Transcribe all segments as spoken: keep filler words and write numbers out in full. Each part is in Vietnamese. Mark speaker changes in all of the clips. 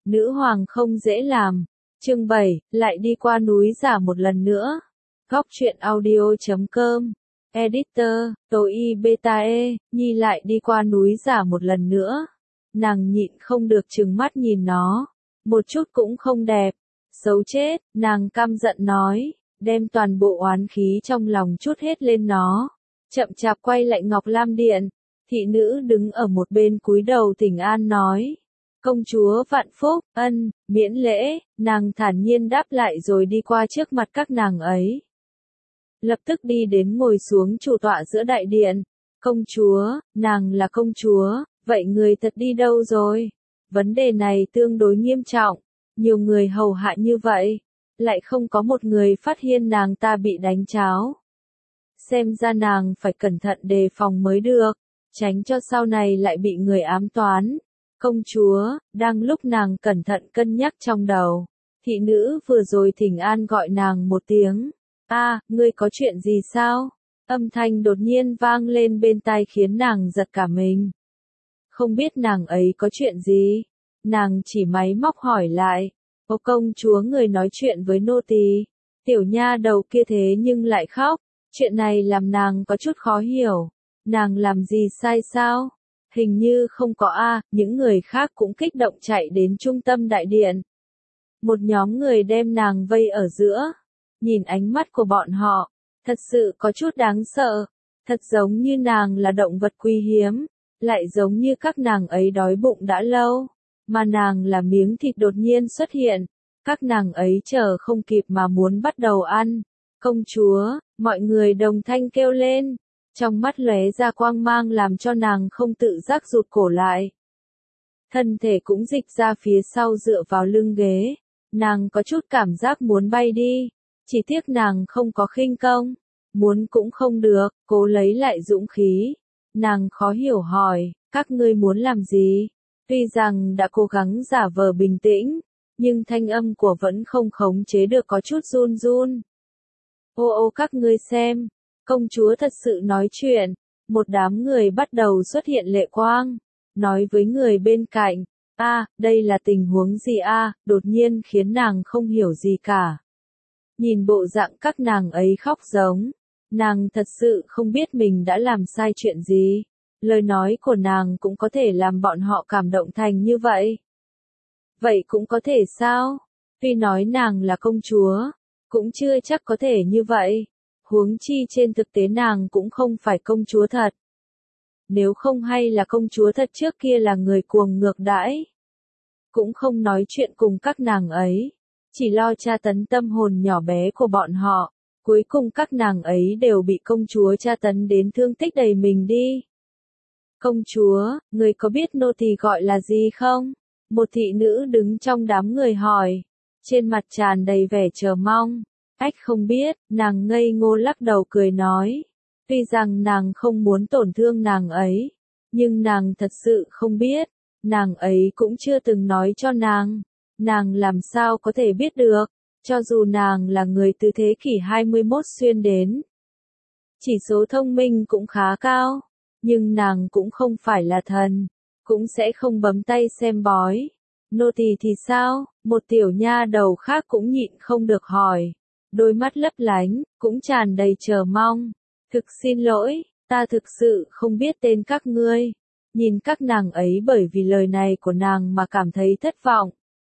Speaker 1: Nữ hoàng không dễ làm. Chương bảy, lại đi qua núi giả một lần nữa. Góc truyện audio chấm com. Editor, Tôi Beta E, Nhi lại đi qua núi giả một lần nữa. Nàng nhịn không được trừng mắt nhìn nó. Một chút cũng không đẹp. Xấu chết, nàng căm giận nói, đem toàn bộ oán khí trong lòng trút hết lên nó. Chậm chạp quay lại Ngọc Lam Điện. Thị nữ đứng ở một bên cúi đầu thỉnh an nói. Công chúa vạn phúc, ân, miễn lễ, nàng thản nhiên đáp lại rồi đi qua trước mặt các nàng ấy. Lập tức đi đến ngồi xuống chủ tọa giữa đại điện. Công chúa, nàng là công chúa, vậy người thật đi đâu rồi? Vấn đề này tương đối nghiêm trọng, nhiều người hầu hạ như vậy, lại không có một người phát hiện nàng ta bị đánh cháo. Xem ra nàng phải cẩn thận đề phòng mới được, tránh cho sau này lại bị người ám toán. Công chúa, đang lúc nàng cẩn thận cân nhắc trong đầu, thị nữ vừa rồi thỉnh an gọi nàng một tiếng. A, à, ngươi có chuyện gì sao? Âm thanh đột nhiên vang lên bên tai khiến nàng giật cả mình. Không biết nàng ấy có chuyện gì? Nàng chỉ máy móc hỏi lại. Ô công chúa người nói chuyện với nô tỳ. Tiểu nha đầu kia thế nhưng lại khóc. Chuyện này làm nàng có chút khó hiểu. Nàng làm gì sai sao? Hình như không có a, những người khác cũng kích động chạy đến trung tâm đại điện. Một nhóm người đem nàng vây ở giữa. Nhìn ánh mắt của bọn họ, thật sự có chút đáng sợ. Thật giống như nàng là động vật quý hiếm, lại giống như các nàng ấy đói bụng đã lâu, mà nàng là miếng thịt đột nhiên xuất hiện. Các nàng ấy chờ không kịp mà muốn bắt đầu ăn. Công chúa, mọi người đồng thanh kêu lên. Trong mắt lóe ra quang mang làm cho nàng không tự giác rụt cổ lại. Thân thể cũng dịch ra phía sau dựa vào lưng ghế. Nàng có chút cảm giác muốn bay đi. Chỉ tiếc nàng không có khinh công. Muốn cũng không được, cố lấy lại dũng khí. Nàng khó hiểu hỏi, các ngươi muốn làm gì? Tuy rằng đã cố gắng giả vờ bình tĩnh, nhưng thanh âm của vẫn không khống chế được có chút run run. Ô ô các ngươi xem. Công chúa thật sự nói chuyện, một đám người bắt đầu xuất hiện lệ quang, nói với người bên cạnh, a, à, đây là tình huống gì a, à? Đột nhiên khiến nàng không hiểu gì cả. Nhìn bộ dạng các nàng ấy khóc giống, nàng thật sự không biết mình đã làm sai chuyện gì, lời nói của nàng cũng có thể làm bọn họ cảm động thành như vậy. Vậy cũng có thể sao? Tuy nói nàng là công chúa, cũng chưa chắc có thể như vậy. Huống chi trên thực tế nàng cũng không phải công chúa thật. Nếu không hay là công chúa thật trước kia là người cuồng ngược đãi. Cũng không nói chuyện cùng các nàng ấy. Chỉ lo tra tấn tâm hồn nhỏ bé của bọn họ. Cuối cùng các nàng ấy đều bị công chúa tra tấn đến thương tích đầy mình đi. Công chúa, người có biết nô tỳ gọi là gì không? Một thị nữ đứng trong đám người hỏi. Trên mặt tràn đầy vẻ chờ mong. Ách không biết, nàng ngây ngô lắc đầu cười nói. Tuy rằng nàng không muốn tổn thương nàng ấy, nhưng nàng thật sự không biết, nàng ấy cũng chưa từng nói cho nàng. Nàng làm sao có thể biết được, cho dù nàng là người từ thế kỷ hai mươi mốt xuyên đến. Chỉ số thông minh cũng khá cao, nhưng nàng cũng không phải là thần, cũng sẽ không bấm tay xem bói. Nô tỳ thì sao? Một tiểu nha đầu khác cũng nhịn không được hỏi. Đôi mắt lấp lánh, cũng tràn đầy chờ mong. Thực xin lỗi, ta thực sự không biết tên các ngươi. Nhìn các nàng ấy bởi vì lời này của nàng mà cảm thấy thất vọng.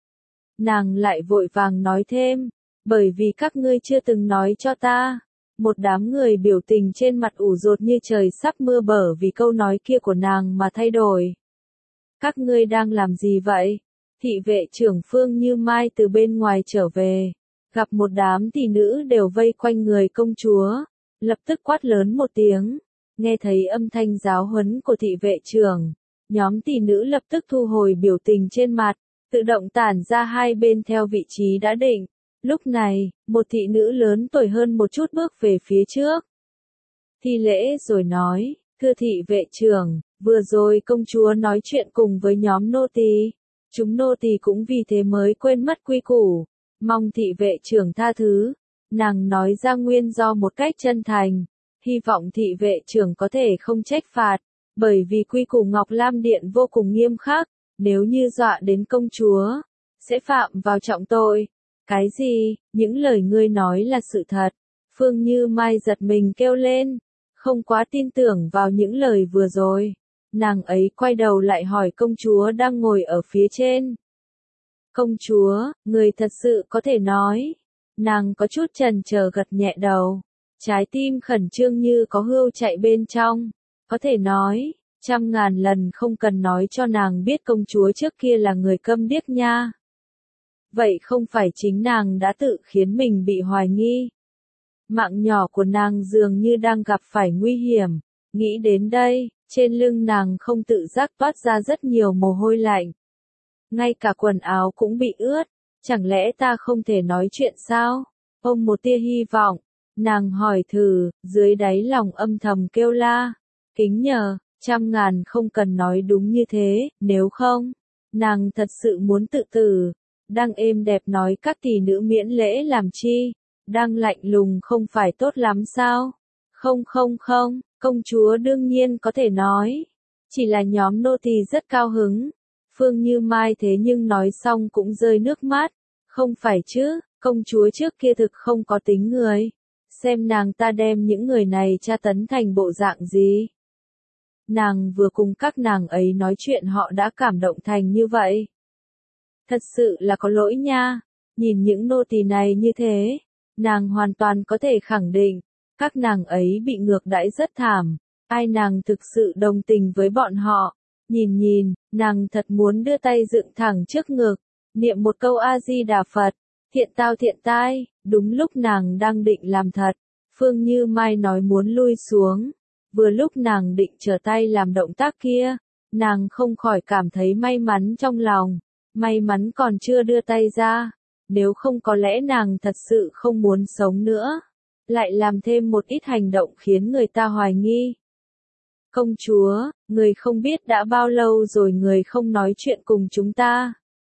Speaker 1: Nàng lại vội vàng nói thêm, bởi vì các ngươi chưa từng nói cho ta. Một đám người biểu tình trên mặt ủ rột như trời sắp mưa bở vì câu nói kia của nàng mà thay đổi. Các ngươi đang làm gì vậy? Thị vệ trưởng Phương Như Mai từ bên ngoài trở về. Gặp một đám tỷ nữ đều vây quanh người công chúa, lập tức quát lớn một tiếng. Nghe thấy âm thanh giáo huấn của thị vệ trưởng, nhóm tỷ nữ lập tức thu hồi biểu tình trên mặt, tự động tản ra hai bên theo vị trí đã định. Lúc này, một thị nữ lớn tuổi hơn một chút bước về phía trước. Thi lễ rồi nói, thưa thị vệ trưởng, vừa rồi công chúa nói chuyện cùng với nhóm nô tỳ, chúng nô tỳ cũng vì thế mới quên mất quy củ. Mong thị vệ trưởng tha thứ. Nàng nói ra nguyên do một cách chân thành. Hy vọng thị vệ trưởng có thể không trách phạt. Bởi vì quy củ Ngọc Lam Điện vô cùng nghiêm khắc. Nếu như dọa đến công chúa, sẽ phạm vào trọng tội. Cái gì, những lời ngươi nói là sự thật? Phương Như Mai giật mình kêu lên, không quá tin tưởng vào những lời vừa rồi. Nàng ấy quay đầu lại hỏi công chúa đang ngồi ở phía trên. Công chúa, người thật sự có thể nói. Nàng có chút chần chờ gật nhẹ đầu. Trái tim khẩn trương như có hươu chạy bên trong. Có thể nói, trăm ngàn lần không cần nói cho nàng biết công chúa trước kia là người câm điếc nha. Vậy không phải chính nàng đã tự khiến mình bị hoài nghi. Mạng nhỏ của nàng dường như đang gặp phải nguy hiểm. Nghĩ đến đây, trên lưng nàng không tự giác toát ra rất nhiều mồ hôi lạnh. Ngay cả quần áo cũng bị ướt. Chẳng lẽ ta không thể nói chuyện sao? Ôm một tia hy vọng. Nàng hỏi thử, dưới đáy lòng âm thầm kêu la. Kính nhờ, trăm ngàn không cần nói đúng như thế, nếu không, nàng thật sự muốn tự tử. Đang êm đẹp nói các tỷ nữ miễn lễ làm chi, đang lạnh lùng không phải tốt lắm sao? Không không không, công chúa đương nhiên có thể nói. Chỉ là nhóm nô tỳ rất cao hứng. Phương Như Mai thế nhưng nói xong cũng rơi nước mắt. Không phải chứ, công chúa trước kia thực không có tính người. Xem nàng ta đem những người này tra tấn thành bộ dạng gì. Nàng vừa cùng các nàng ấy nói chuyện họ đã cảm động thành như vậy. Thật sự là có lỗi nha. Nhìn những nô tỳ này như thế, nàng hoàn toàn có thể khẳng định, các nàng ấy bị ngược đãi rất thảm. Ai nàng thực sự đồng tình với bọn họ. Nhìn nhìn, nàng thật muốn đưa tay dựng thẳng trước ngực, niệm một câu A-di-đà Phật, thiện tao thiện tai. Đúng lúc nàng đang định làm thật, Phương Như Mai nói muốn lui xuống. Vừa lúc nàng định trở tay làm động tác kia, nàng không khỏi cảm thấy may mắn trong lòng. May mắn còn chưa đưa tay ra, nếu không có lẽ nàng thật sự không muốn sống nữa. Lại làm thêm một ít hành động khiến người ta hoài nghi. Công chúa, người không biết đã bao lâu rồi người không nói chuyện cùng chúng ta.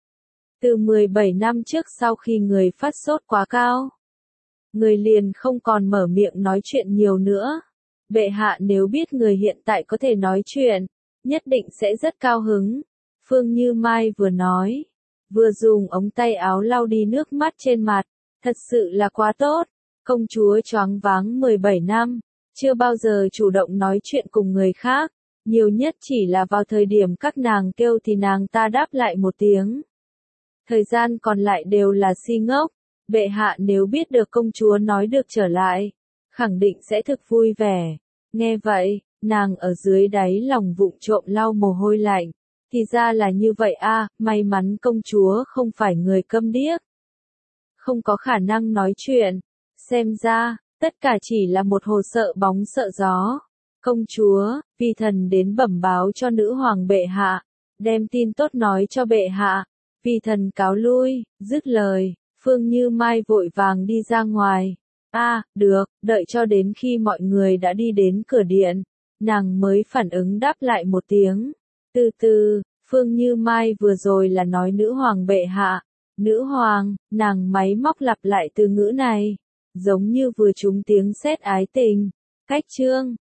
Speaker 1: Từ mười bảy năm trước sau khi người phát sốt quá cao, người liền không còn mở miệng nói chuyện nhiều nữa. Bệ hạ nếu biết người hiện tại có thể nói chuyện, nhất định sẽ rất cao hứng. Phương Như Mai vừa nói, vừa dùng ống tay áo lau đi nước mắt trên mặt. Thật sự là quá tốt. Công chúa choáng váng mười bảy năm, chưa bao giờ chủ động nói chuyện cùng người khác. Nhiều nhất chỉ là vào thời điểm các nàng kêu thì nàng ta đáp lại một tiếng. Thời gian còn lại đều là si ngốc. Bệ hạ nếu biết được công chúa nói được trở lại, khẳng định sẽ thực vui vẻ. Nghe vậy, nàng ở dưới đáy lòng vụng trộm lau mồ hôi lạnh. Thì ra là như vậy a, à, may mắn công chúa không phải người câm điếc. Không có khả năng nói chuyện. Xem ra, tất cả chỉ là một hồ sợ bóng sợ gió. Công chúa, vi thần đến bẩm báo cho nữ hoàng bệ hạ. Đem tin tốt nói cho bệ hạ. Vi thần cáo lui, dứt lời, Phương Như Mai vội vàng đi ra ngoài. A, à, được, đợi cho đến khi mọi người đã đi đến cửa điện, nàng mới phản ứng đáp lại một tiếng. Từ từ, Phương Như Mai vừa rồi là nói nữ hoàng bệ hạ. Nữ hoàng, nàng máy móc lặp lại từ ngữ này, giống như vừa trúng tiếng sét ái tình. Cách chương